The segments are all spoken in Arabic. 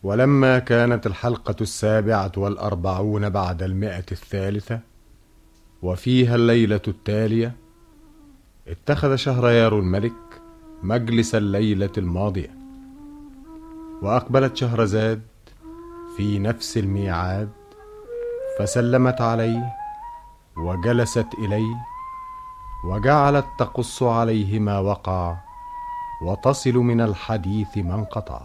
ولما كانت الحلقة 47 بعد 100 وفيها الليلة التالية، اتخذ شهريار الملك مجلس الليلة الماضية، وأقبلت شهرزاد في نفس الميعاد، فسلمت عليه وجلست إليه، وجعلت تقص عليه ما وقع وتصل من الحديث ما انقطع.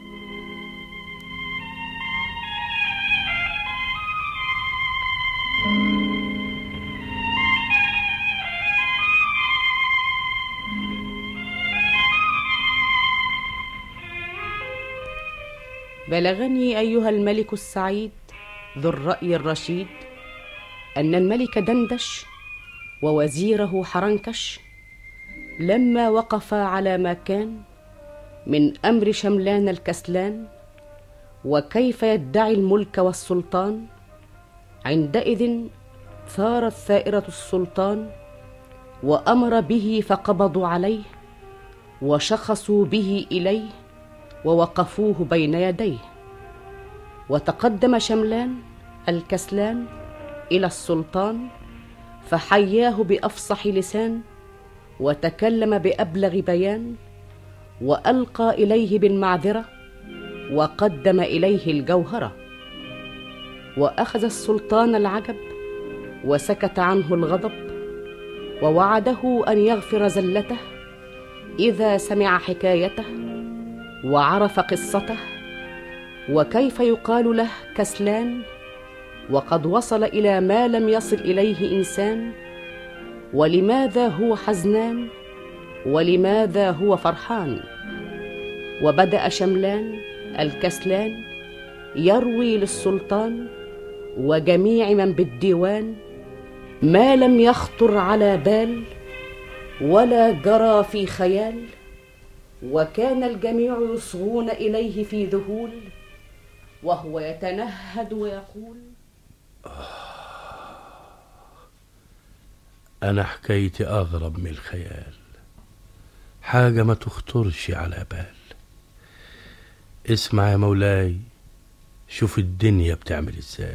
بلغني أيها الملك السعيد ذو الرأي الرشيد أن الملك دندش ووزيره حرنكش لما وقفا على ما كان من أمر شملان الكسلان وكيف يدعي الملك والسلطان، عندئذ ثارت ثائرة السلطان وأمر به فقبضوا عليه وشخصوا به إليه ووقفوه بين يديه. وتقدم شملان الكسلان إلى السلطان فحياه بأفصح لسان وتكلم بأبلغ بيان، وألقى إليه بالمعذرة وقدم إليه الجوهرة. وأخذ السلطان العجب وسكت عنه الغضب، ووعده أن يغفر زلته إذا سمع حكايته وعرف قصته، وكيف يقال له كسلان وقد وصل إلى ما لم يصل إليه إنسان، ولماذا هو حزنان ولماذا هو فرحان. وبدأ شملان الكسلان يروي للسلطان وجميع من بالديوان ما لم يخطر على بال ولا جرى في خيال، وكان الجميع يصغون إليه في ذهول وهو يتنهد ويقول: أنا حكايتي أغرب من الخيال، حاجة ما تخطرش على بال. اسمع يا مولاي، شوف الدنيا بتعمل ازاي.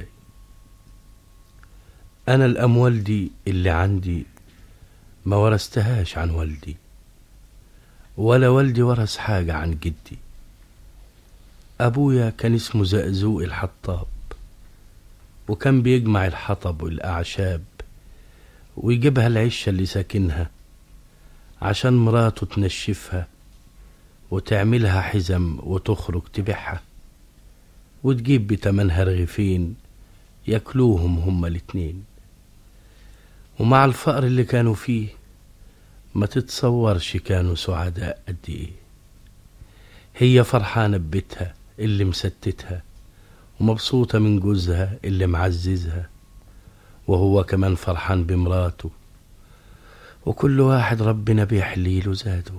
أنا الأموال دي اللي عندي ما ورثتهاش عن والدي، ولا والدي ورث حاجة عن جدي. أبويا كان اسمه زقزوق الحطاب، وكان بيجمع الحطب والأعشاب ويجيبها العشة اللي ساكنها عشان مراته تنشفها وتعملها حزم وتخرج تبيعها وتجيب بتمنها رغيفين ياكلوهم هما الاتنين. ومع الفقر اللي كانوا فيه ما تتصورش كانوا سعداء قد ايه. هي فرحانة ببيتها اللي مستتها ومبسوطة من جوزها اللي معززها، وهو كمان فرحان بمراته، وكل واحد ربنا بيحليله زاده.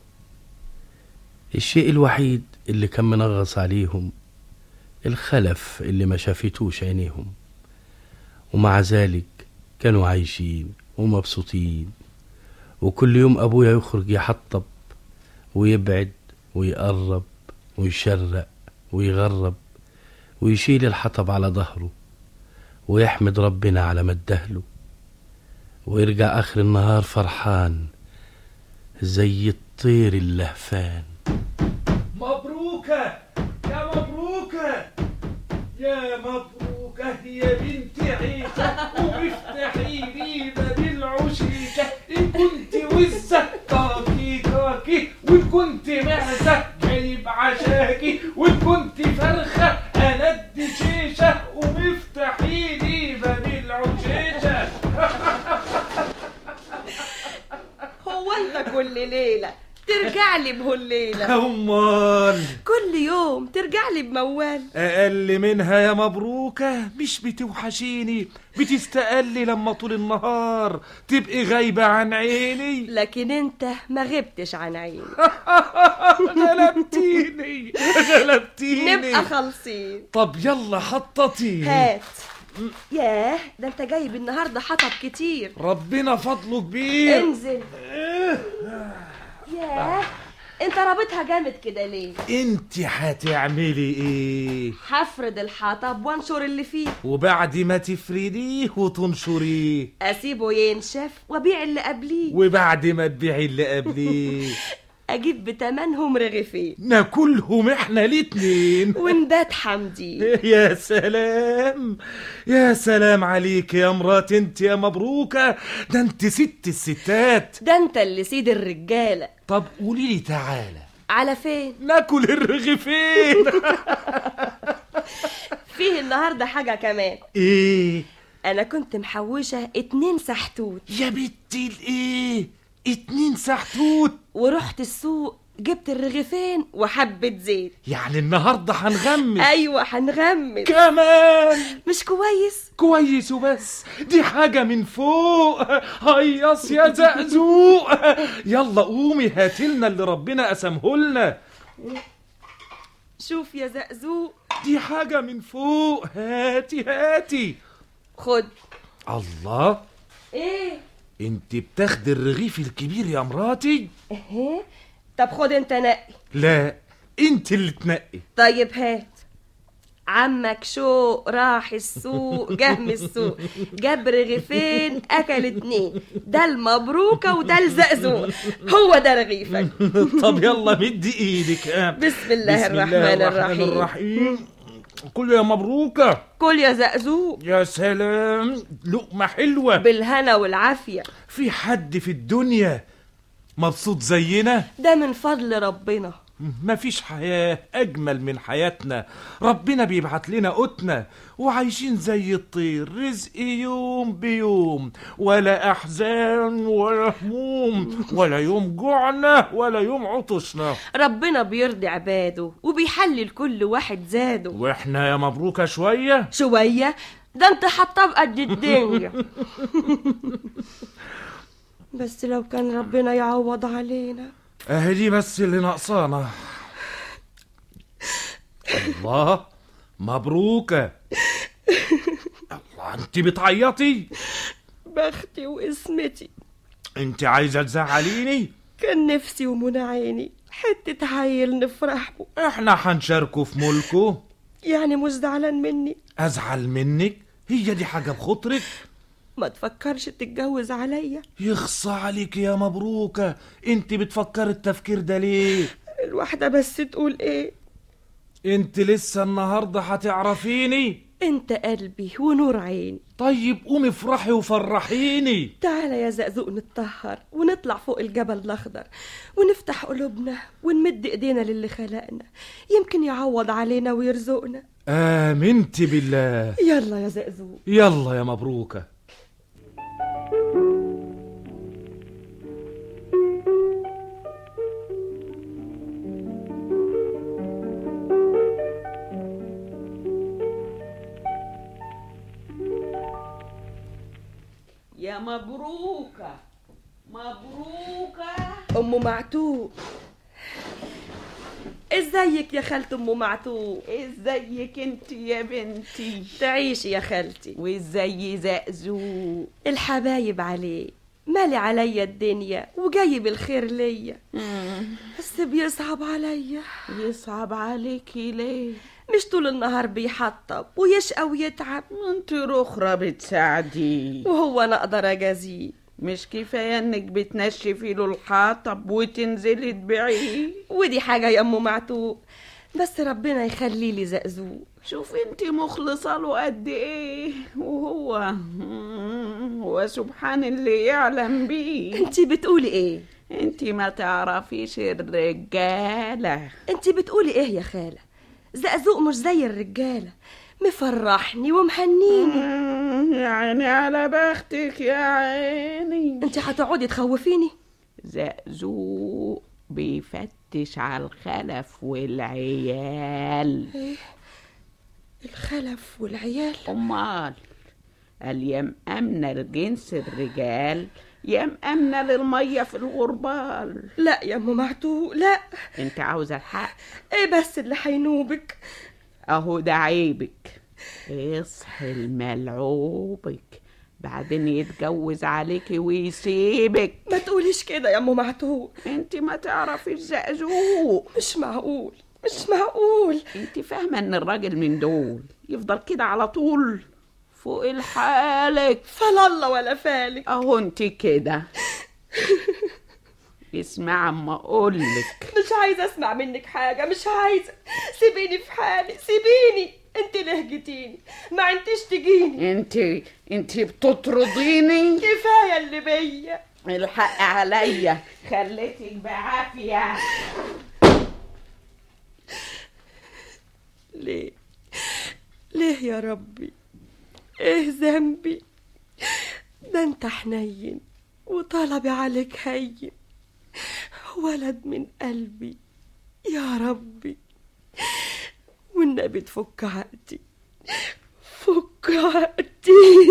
الشيء الوحيد اللي كان منغص عليهم الخلف اللي ما شافتوش عينيهم، ومع ذلك كانوا عايشين ومبسوطين. وكل يوم أبويا يخرج يحطب ويبعد ويقرب ويشرق ويغرب ويشيل الحطب على ظهره ويحمد ربنا على ما ادهله، ويرجع آخر النهار فرحان زي الطير اللهفان. مبروكة يا مبروكة يا مبروكة يا بنت عيشة، وافتحي لي باب العشيشة. إن كنت وزة كاكي كاكي، وإن كنت معزة جايب عشاكي، وإن كنت فرخة أنا ادي شيشة، وافتحي لي باب العشيشة. هو انت كل ليلة ترجع لي بهالليلة؟ أمال كل يوم ترجع لي بموال؟ أقل منها يا مبروكة، مش بتوحشيني، بتستقلي لما طول النهار تبقي غايبة عن عيني. لكن انت ما غبتش عن عيني. غلبتيني غلبتيني. نبقى خالصين. طب يلا حطتي. هات. ياه، ده انت جايب النهاردة حطب كتير. ربنا فضله كبير. انزل. ياه، انت رابطها جامد كده ليه؟ انت هتعملي ايه؟ هفرد الحطب وانشر اللي فيه، وبعد ما تفرديه وتنشريه اسيبه ينشف وابيع اللي قبليه، وبعد ما تبيعي اللي قبليه اجيب بتمنهم رغيفين ناكلهم احنا الاتنين ونبات حمدي. يا سلام، يا سلام عليك يا مرات انت يا مبروكة، ده انت ست الستات. ده انت اللي سيد الرجالة. طب قوليلي تعالى على فين؟ ناكل الرغيفين. فيه النهاردة حاجة كمان. ايه؟ انا كنت محوشة 2 سحتوت يا بنتي الايه؟ 2 سحتوت؟ ورحت السوق جبت الرغيفين وحبة زيت. يعني النهاردة هنغمس؟ ايوه هنغمس كمان. مش كويس؟ كويس وبس، دي حاجة من فوق. هيص يا زقزوق، يلا قومي هاتلنا اللي ربنا قسمهولنا. شوف يا زقزوق، دي حاجة من فوق، هاتي هاتي. خد. الله، ايه؟ انت بتاخدي الرغيف الكبير يا مراتي؟ اهي. طب خد انت نقي. لا، انت اللي تنقي. طيب هات. عمك شوق راح السوق، جه من السوق جاب رغيفين اكل 2، ده المبروكة وده الزقزوق، هو ده رغيفك. طب يلا مدي ايدك. بسم الله الرحمن الرحيم. كل يا مبروكة. كل يا زقزوق. يا سلام، لقمة حلوة بالهنا والعافية. في حد في الدنيا مبسوط زينا؟ ده من فضل ربنا. مفيش حياة أجمل من حياتنا، ربنا بيبعت لنا قوتنا وعايشين زي الطير، رزق يوم بيوم، ولا أحزان ولا هموم، ولا يوم جوعنا ولا يوم عطشنا. ربنا بيرضي عباده وبيحلل كل واحد زاده. وإحنا يا مبروكة شوية شوية؟ ده انت حطاب قد الدنيا. بس لو كان ربنا يعوض علينا. اهدي بس اللي ناقصانا. الله، مبروكة. الله، انت بتعيطي؟ بختي واسمتي. انت عايزة تزعليني؟ كان نفسي ومنى عيني حتة عيل نفرح به. احنا هنشاركه في ملكه. يعني مش زعلان مني؟ ازعل منك؟ هي دي حاجة بخطرك؟ ما تفكرش تتجوز عليا؟ يخصى عليك يا مبروكة، انت بتفكر التفكير ده ليه؟ الواحدة بس تقول ايه؟ انت لسه النهاردة هتعرفيني؟ انت قلبي ونور عيني. طيب قومي افرحي وفرحيني. تعالى يا زقزوق نتطهر ونطلع فوق الجبل الاخضر ونفتح قلوبنا ونمد ايدينا للي خلقنا، يمكن يعوض علينا ويرزقنا. آمنت بالله. يلا يا زقزوق. يلا يا مبروكة. يا مبروكة، مبروكة. ام معتوق، ازيك يا خالتي ام معتوق؟ ازيك انت يا بنتي؟ تعيشي يا خالتي. وازاي زقزوق؟ الحبايب عليه، مالي عليا الدنيا وجايب الخير ليا، بس بيصعب عليا. يصعب عليكي ليه؟ مش طول النهار بيحطب ويشقى ويتعب. انت رخرة بتساعديه، وهو انا اقدر اجازيه؟ مش كفاية انك بتنشفي له الحطب وتنزلي تبيعيه؟ ودي حاجة يا ام معتوق، بس ربنا يخلي لي زقزوق. شوف انت مخلصة له قد ايه، وهو سبحان اللي يعلم بيه. انتي بتقولي ايه؟ انتي ما تعرفيش الرجالة. انتي بتقولي ايه يا خالة؟ زقزوق مش زي الرجالة، مفرحني ومهنيني. يا عيني على بختك يا عيني. انتي هتقعدي تخوفيني؟ زقزوق بيفتش على الخلف والعيال. ايه الخلف والعيال؟ امال قال يا مأمنة لجنس الرجال يا مأمنة للمية في الغربال. لا يا ام معتوق، لا. انت عاوزة الحق؟ ايه بس اللي هينوبك؟ اهو ده عيبك. اصحي الملعوبك، بعدين يتجوز عليكي ويسيبك. ما تقوليش كده يا ام معتوق، انت ما تعرفي الزقزوق. مش معقول مش معقول. انت فاهمه ان الراجل من دول يفضل كده على طول فوق الحالك؟ فلا الله ولا فالك. اهو انت كده. اسمع اما اقولك. مش عايزه اسمع منك حاجه، مش عايزه. سيبيني في حالي، سيبيني. انت لهجتيني، ما انتش تجيني. انت بتطرديني. كفايه اللي بيا. الحق عليا، خليتك بعافيه. ليه يا ربي؟ ايه ذنبي؟ ده انت حنين وطلبي عليك هين، ولد من قلبي يا ربي. والنبي تفك عقدي، فك عقدي.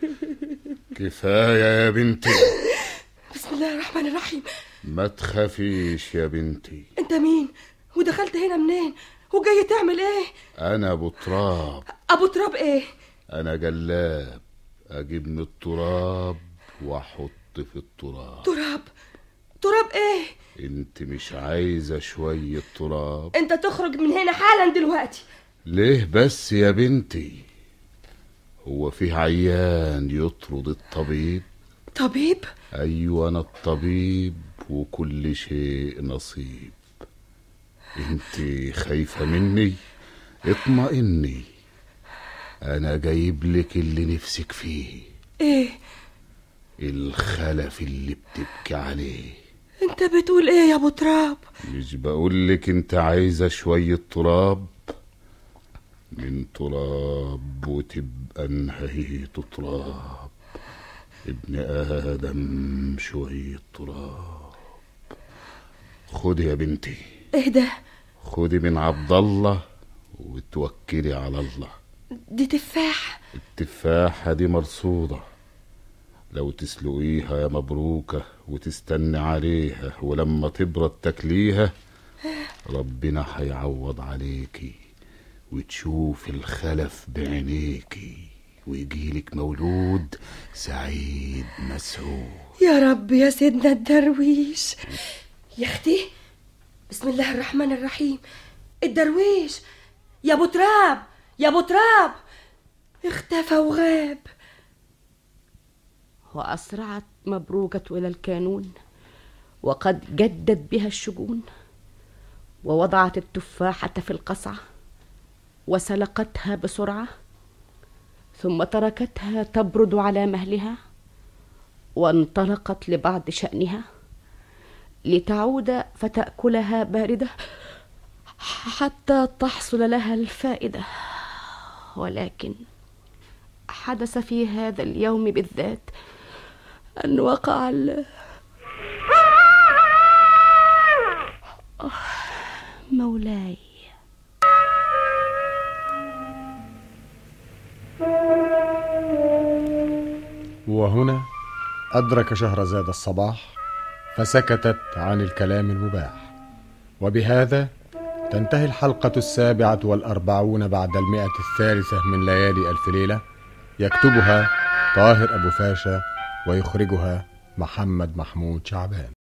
كفاية يا بنتي. بسم الله الرحمن الرحيم. ما تخافيش يا بنتي. انت مين ودخلت هنا منين وجاي تعمل ايه؟ انا ابو تراب. ابو تراب ايه؟ انا جلاب، اجيب من التراب واحط في التراب. تراب ايه؟ انت مش عايزة شوية تراب؟ انت تخرج من هنا حالا دلوقتي. ليه بس يا بنتي؟ هو فيه عيان يطرد الطبيب؟ طبيب؟ ايوه انا الطبيب وكل شيء نصيب. انت خايفة مني؟ اطمئني، انا جايب لك اللي نفسك فيه. ايه؟ الخلف اللي بتبكي عليه. انت بتقول ايه يا ابو تراب؟ مش بقولك انت عايزة شوية تراب؟ من تراب وتبقى نهاية تراب. ابن آدم شوية تراب. خدي يا بنتي. ايه ده؟ خدي من عبد الله وتوكلي على الله. دي تفاح. التفاحة دي مرصودة، لو تسلقيها يا مبروكة وتستني عليها ولما تبرد تاكليها ربنا هيعوض عليكي وتشوف الخلف بعينيكي ويجيلك مولود سعيد مسعود. يا رب يا سيدنا الدرويش. يا اختي بسم الله الرحمن الرحيم. الدرويش يا ابو تراب، يا ابو تراب اختفى وغاب. وأسرعت مبروكة إلى الكانون وقد جدت بها الشجون، ووضعت التفاحة في القصعة وسلقتها بسرعة، ثم تركتها تبرد على مهلها وانطلقت لبعض شأنها لتعود فتأكلها باردة حتى تحصل لها الفائدة. ولكن حدث في هذا اليوم بالذات أن وقع مولاي. وهنا أدرك شهرزاد الصباح فسكتت عن الكلام المباح. وبهذا تنتهي الحلقة 47 بعد 100 من ليالي ألف ليلة. يكتبها طاهر أبو فاشا ويخرجها محمد محمود شعبان.